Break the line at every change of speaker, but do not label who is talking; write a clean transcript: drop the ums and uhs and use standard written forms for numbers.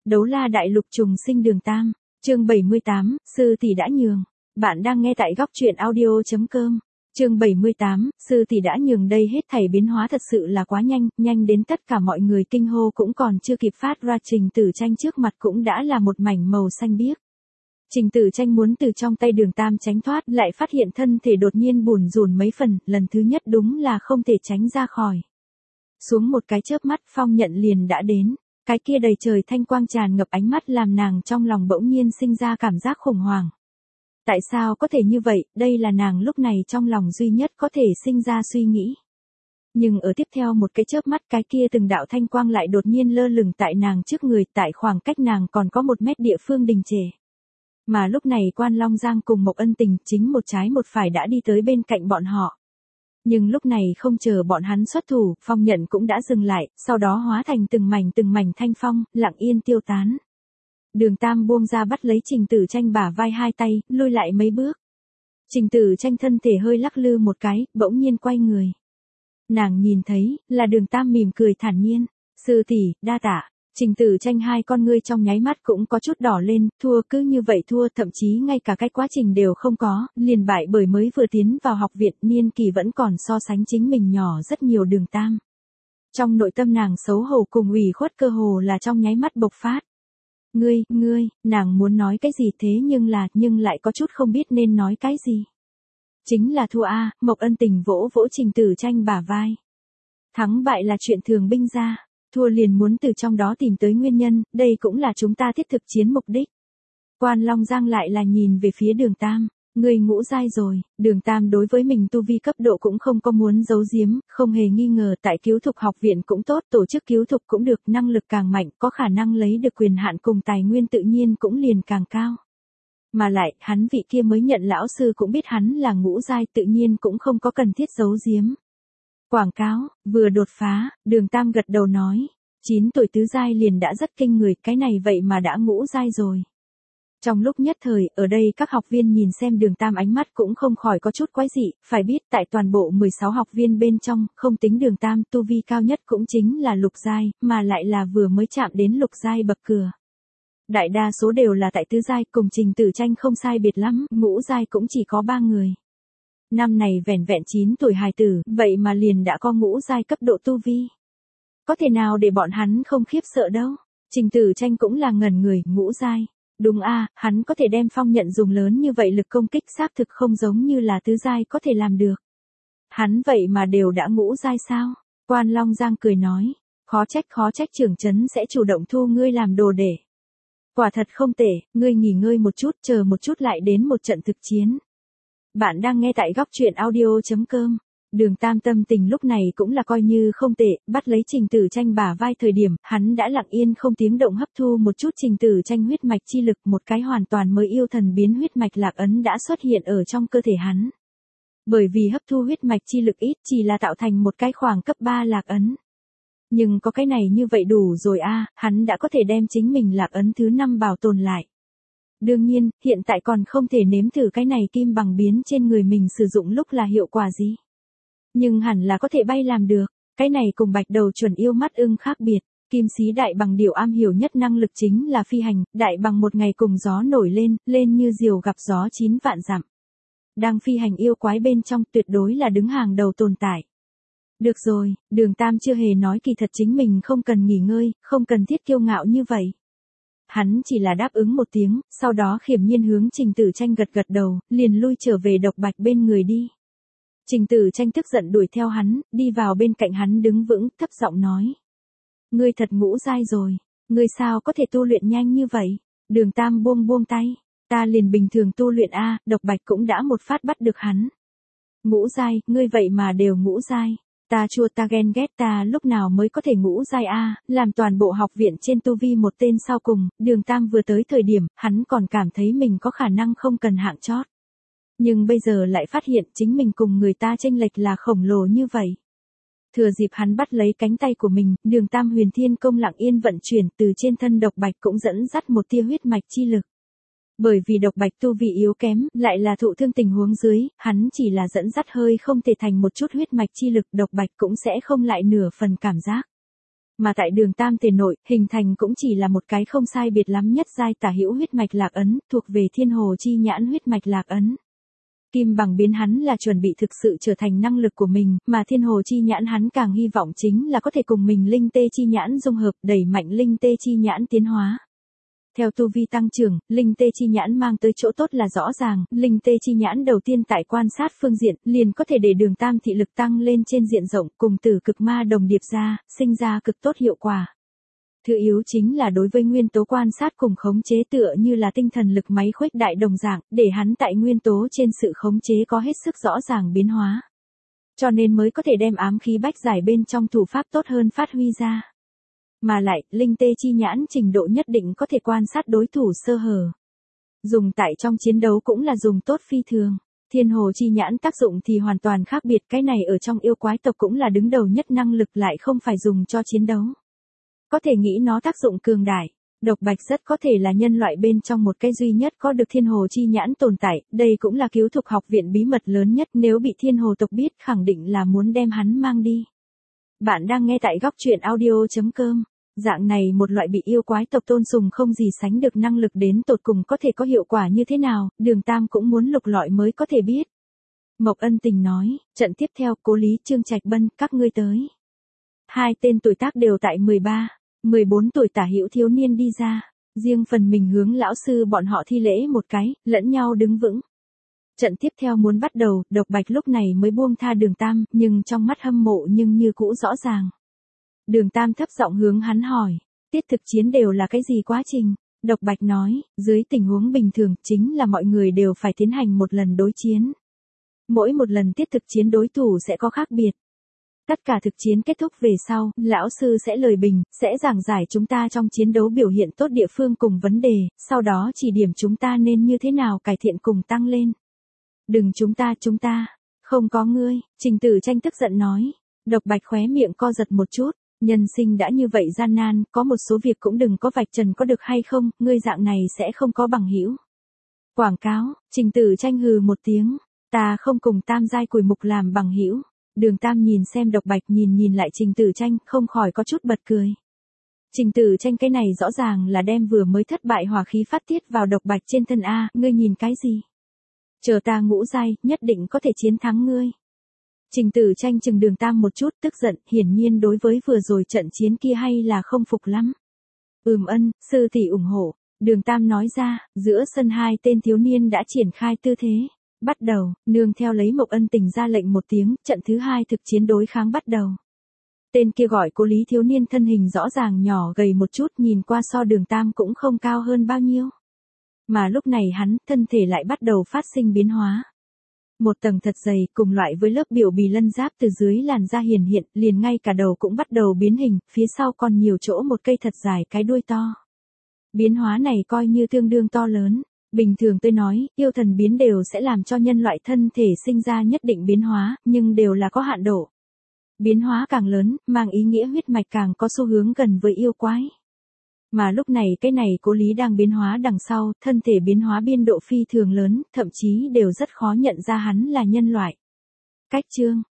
Đấu la đại lục trùng sinh đường tam, chương 78, sư tỷ đã nhường. Bạn đang nghe tại góc truyện audio.com. Chương 78, sư tỷ đã nhường. Đây hết thảy biến hóa thật sự là quá nhanh, nhanh đến tất cả mọi người kinh hô cũng còn chưa kịp phát ra. Trình Tử Tranh trước mặt cũng đã là một mảnh màu xanh biếc. Trình Tử Tranh muốn từ trong tay đường tam tránh thoát, lại phát hiện thân thể đột nhiên bủn rủn mấy phần, lần thứ nhất đúng là không thể tránh ra khỏi. Xuống một cái chớp mắt Phong Nhận liền đã đến. Cái kia đầy trời thanh quang tràn ngập ánh mắt làm nàng trong lòng bỗng nhiên sinh ra cảm giác khủng hoảng. Tại sao có thể như vậy, đây là nàng lúc này trong lòng duy nhất có thể sinh ra suy nghĩ. Nhưng ở tiếp theo một cái chớp mắt cái kia từng đạo thanh quang lại đột nhiên lơ lửng tại nàng trước người, tại khoảng cách nàng còn có 1 mét địa phương đình trệ. Mà lúc này Quan Long Giang cùng Mộc Ân Tình chính một trái một phải đã đi tới bên cạnh bọn họ. Nhưng lúc này không chờ bọn hắn xuất thủ, Phong Nhận cũng đã dừng lại, sau đó hóa thành từng mảnh thanh phong, lặng yên tiêu tán. Đường Tam buông ra bắt lấy Trình Tử Tranh bả vai hai tay, lùi lại mấy bước. Trình Tử Tranh thân thể hơi lắc lư một cái, bỗng nhiên quay người. Nàng nhìn thấy, là Đường Tam mỉm cười thản nhiên, sư tỷ, đa tạ. Trình Tử Tranh hai con ngươi trong nháy mắt cũng có chút đỏ lên, thua cứ như vậy thua, thậm chí ngay cả cái quá trình đều không có, liền bại bởi mới vừa tiến vào học viện, niên kỳ vẫn còn so sánh chính mình nhỏ rất nhiều. Đường Tam. Trong nội tâm nàng xấu hổ cùng ủy khuất cơ hồ là trong nháy mắt bộc phát. Ngươi, nàng muốn nói cái gì thế nhưng lại có chút không biết nên nói cái gì. Chính là thua a. Mộc Ân Tình vỗ vỗ Trình Tử Tranh bả vai. Thắng bại là chuyện thường binh ra. Thua liền muốn từ trong đó tìm tới nguyên nhân, đây cũng là chúng ta thiết thực chiến mục đích. Quan Long Giang lại là nhìn về phía Đường Tam, ngươi ngũ giai rồi. Đường Tam đối với mình tu vi cấp độ cũng không có muốn giấu giếm, không hề nghi ngờ tại cứu thục học viện cũng tốt, tổ chức cứu thục cũng được, năng lực càng mạnh, có khả năng lấy được quyền hạn cùng tài nguyên tự nhiên cũng liền càng cao. Mà lại, hắn vị kia mới nhận lão sư cũng biết hắn là ngũ giai, tự nhiên cũng không có cần thiết giấu giếm. Quảng cáo, vừa đột phá, Đường Tam gật đầu nói, 9 tuổi tứ giai liền đã rất kinh người, cái này vậy mà đã ngũ giai rồi. Trong lúc nhất thời, ở đây các học viên nhìn xem Đường Tam ánh mắt cũng không khỏi có chút quái dị, phải biết tại toàn bộ 16 học viên bên trong, không tính Đường Tam, tu vi cao nhất cũng chính là lục giai, mà lại là vừa mới chạm đến lục giai bậc cửa. Đại đa số đều là tại tứ giai, cùng Trình Tử Tranh không sai biệt lắm, ngũ giai cũng chỉ có 3 người. Năm này vẻn vẹn 9 tuổi hài tử, vậy mà liền đã có ngũ giai cấp độ tu vi. Có thể nào để bọn hắn không khiếp sợ đâu. Trình Tử Tranh cũng là ngẩn người, ngũ giai. Đúng a, hắn có thể đem Phong Nhận dùng lớn như vậy lực công kích xác thực không giống như là tứ giai có thể làm được. Hắn vậy mà đều đã ngũ giai sao? Quan Long Giang cười nói, khó trách trưởng trấn sẽ chủ động thu ngươi làm đồ để. Quả thật không tệ, ngươi nghỉ ngơi một chút, chờ một chút lại đến một trận thực chiến. Bạn đang nghe tại góc truyện audio.com. Đường Tam tâm tình lúc này cũng là coi như không tệ, bắt lấy Trình Tử Tranh bả vai thời điểm, hắn đã lặng yên không tiếng động hấp thu một chút Trình Tử Tranh huyết mạch chi lực, một cái hoàn toàn mới yêu thần biến huyết mạch lạc ấn đã xuất hiện ở trong cơ thể hắn. Bởi vì hấp thu huyết mạch chi lực ít chỉ là tạo thành một cái khoảng cấp 3 lạc ấn. Nhưng có cái này như vậy đủ rồi a, hắn đã có thể đem chính mình lạc ấn thứ 5 bảo tồn lại. Đương nhiên, hiện tại còn không thể nếm thử cái này kim bằng biến trên người mình sử dụng lúc là hiệu quả gì. Nhưng hẳn là có thể bay làm được, cái này cùng bạch đầu chuẩn yêu mắt ưng khác biệt. Kim sĩ đại bằng điểu am hiểu nhất năng lực chính là phi hành, đại bằng một ngày cùng gió nổi lên như diều gặp gió 9 vạn dặm. Đang phi hành yêu quái bên trong tuyệt đối là đứng hàng đầu tồn tại. Được rồi, Đường Tam chưa hề nói kỳ thật chính mình không cần nghỉ ngơi, không cần thiết kiêu ngạo như vậy. Hắn chỉ là đáp ứng một tiếng, sau đó khiểm nhiên hướng Trình Tử Tranh gật đầu, liền lui trở về Độc Bạch bên người đi. Trình Tử Tranh tức giận đuổi theo hắn, đi vào bên cạnh hắn đứng vững, thấp giọng nói. Ngươi thật ngũ giai rồi, ngươi sao có thể tu luyện nhanh như vậy? Đường Tam buông tay, ta liền bình thường tu luyện a. Độc Bạch cũng đã một phát bắt được hắn. Ngũ giai, ngươi vậy mà đều ngũ giai. Ta chua ta ghen ghét, ta lúc nào mới có thể ngũ giai a, làm toàn bộ học viện trên tu vi một tên sau cùng. Đường Tam vừa tới thời điểm, hắn còn cảm thấy mình có khả năng không cần hạng chót. Nhưng bây giờ lại phát hiện chính mình cùng người ta chênh lệch là khổng lồ như vậy. Thừa dịp hắn bắt lấy cánh tay của mình, Đường Tam huyền thiên công lặng yên vận chuyển, từ trên thân Độc Bạch cũng dẫn dắt một tia huyết mạch chi lực. Bởi vì Độc Bạch tu vị yếu kém, lại là thụ thương tình huống dưới, hắn chỉ là dẫn dắt hơi không thể thành một chút huyết mạch chi lực, Độc Bạch cũng sẽ không lại nửa phần cảm giác. Mà tại Đường Tam thể nội, hình thành cũng chỉ là một cái không sai biệt lắm nhất giai tả hữu huyết mạch lạc ấn, thuộc về Thiên Hồ chi nhãn huyết mạch lạc ấn. Kim bằng biến hắn là chuẩn bị thực sự trở thành năng lực của mình, mà Thiên Hồ chi nhãn hắn càng hy vọng chính là có thể cùng mình linh tê chi nhãn dung hợp, đẩy mạnh linh tê chi nhãn tiến hóa. Theo tu vi tăng trưởng, linh tê chi nhãn mang tới chỗ tốt là rõ ràng, linh tê chi nhãn đầu tiên tại quan sát phương diện, liền có thể để Đường Tam thị lực tăng lên trên diện rộng, cùng tử cực ma đồng điệp ra, sinh ra cực tốt hiệu quả. Thứ yếu chính là đối với nguyên tố quan sát cùng khống chế tựa như là tinh thần lực máy khuếch đại đồng dạng, để hắn tại nguyên tố trên sự khống chế có hết sức rõ ràng biến hóa. Cho nên mới có thể đem ám khí bách giải bên trong thủ pháp tốt hơn phát huy ra. Mà lại, linh tê chi nhãn trình độ nhất định có thể quan sát đối thủ sơ hở. Dùng tại trong chiến đấu cũng là dùng tốt phi thường. Thiên Hồ chi nhãn tác dụng thì hoàn toàn khác biệt, cái này ở trong yêu quái tộc cũng là đứng đầu nhất năng lực lại không phải dùng cho chiến đấu. Có thể nghĩ nó tác dụng cường đại. Độc Bạch rất có thể là nhân loại bên trong một cái duy nhất có được Thiên Hồ chi nhãn tồn tại, đây cũng là cứu thục học viện bí mật lớn nhất, nếu bị Thiên Hồ tộc biết khẳng định là muốn đem hắn mang đi. Bạn đang nghe tại góc truyện audio.com. Dạng này một loại bị yêu quái tộc tôn sùng không gì sánh được năng lực đến tột cùng có thể có hiệu quả như thế nào, Đường Tam cũng muốn lục lọi mới có thể biết. Mộc Ân Tình nói, trận tiếp theo, Cố Lý, Trương Trạch Bân, các ngươi tới. Hai tên tuổi tác đều tại 13, 14 tuổi tả hữu thiếu niên đi ra, riêng phần mình hướng lão sư bọn họ thi lễ một cái, lẫn nhau đứng vững. Trận tiếp theo muốn bắt đầu, Độc Bạch lúc này mới buông tha Đường Tam, nhưng trong mắt hâm mộ nhưng như cũ rõ ràng. Đường Tam thấp giọng hướng hắn hỏi, tiết thực chiến đều là cái gì quá trình? Độc Bạch nói, dưới tình huống bình thường chính là mọi người đều phải tiến hành một lần đối chiến. Mỗi một lần tiết thực chiến đối thủ sẽ có khác biệt. Tất cả thực chiến kết thúc về sau, lão sư sẽ lời bình, sẽ giảng giải chúng ta trong chiến đấu biểu hiện tốt địa phương cùng vấn đề, sau đó chỉ điểm chúng ta nên như thế nào cải thiện cùng tăng lên. Đừng chúng ta, không có ngươi, Trình Tử Tranh tức giận nói. Độc Bạch khóe miệng co giật một chút, nhân sinh đã như vậy gian nan, có một số việc cũng đừng có vạch trần có được hay không, ngươi dạng này sẽ không có bằng hữu. Quảng cáo, Trình Tử Tranh hừ một tiếng, ta không cùng tam giai Củi Mục làm bằng hữu. Đường Tam nhìn xem Độc Bạch nhìn lại Trình Tử Tranh, không khỏi có chút bật cười. Trình Tử Tranh cái này rõ ràng là đem vừa mới thất bại hỏa khí phát tiết vào Độc Bạch trên thân a, ngươi nhìn cái gì? Chờ ta ngũ giai, nhất định có thể chiến thắng ngươi. Trình Tử Tranh chừng Đường Tam một chút, tức giận, hiển nhiên đối với vừa rồi trận chiến kia hay là không phục lắm. Sư tỷ ủng hộ, Đường Tam nói ra, giữa sân hai tên thiếu niên đã triển khai tư thế. Bắt đầu, nương theo lấy Mộc Ân Tình ra lệnh một tiếng, trận thứ hai thực chiến đối kháng bắt đầu. Tên kia gọi Cố Lý thiếu niên thân hình rõ ràng nhỏ gầy một chút, nhìn qua so Đường Tam cũng không cao hơn bao nhiêu. Mà lúc này hắn, thân thể lại bắt đầu phát sinh biến hóa. Một tầng thật dày, cùng loại với lớp biểu bì lân giáp từ dưới làn da hiển hiện, liền ngay cả đầu cũng bắt đầu biến hình, phía sau còn nhiều chỗ một cây thật dài cái đuôi to. Biến hóa này coi như tương đương to lớn. Bình thường tôi nói, yêu thần biến đều sẽ làm cho nhân loại thân thể sinh ra nhất định biến hóa, nhưng đều là có hạn độ. Biến hóa càng lớn, mang ý nghĩa huyết mạch càng có xu hướng gần với yêu quái. Mà lúc này cái này Cố Lý đang biến hóa đằng sau, thân thể biến hóa biên độ phi thường lớn, thậm chí đều rất khó nhận ra hắn là nhân loại. Cách chương,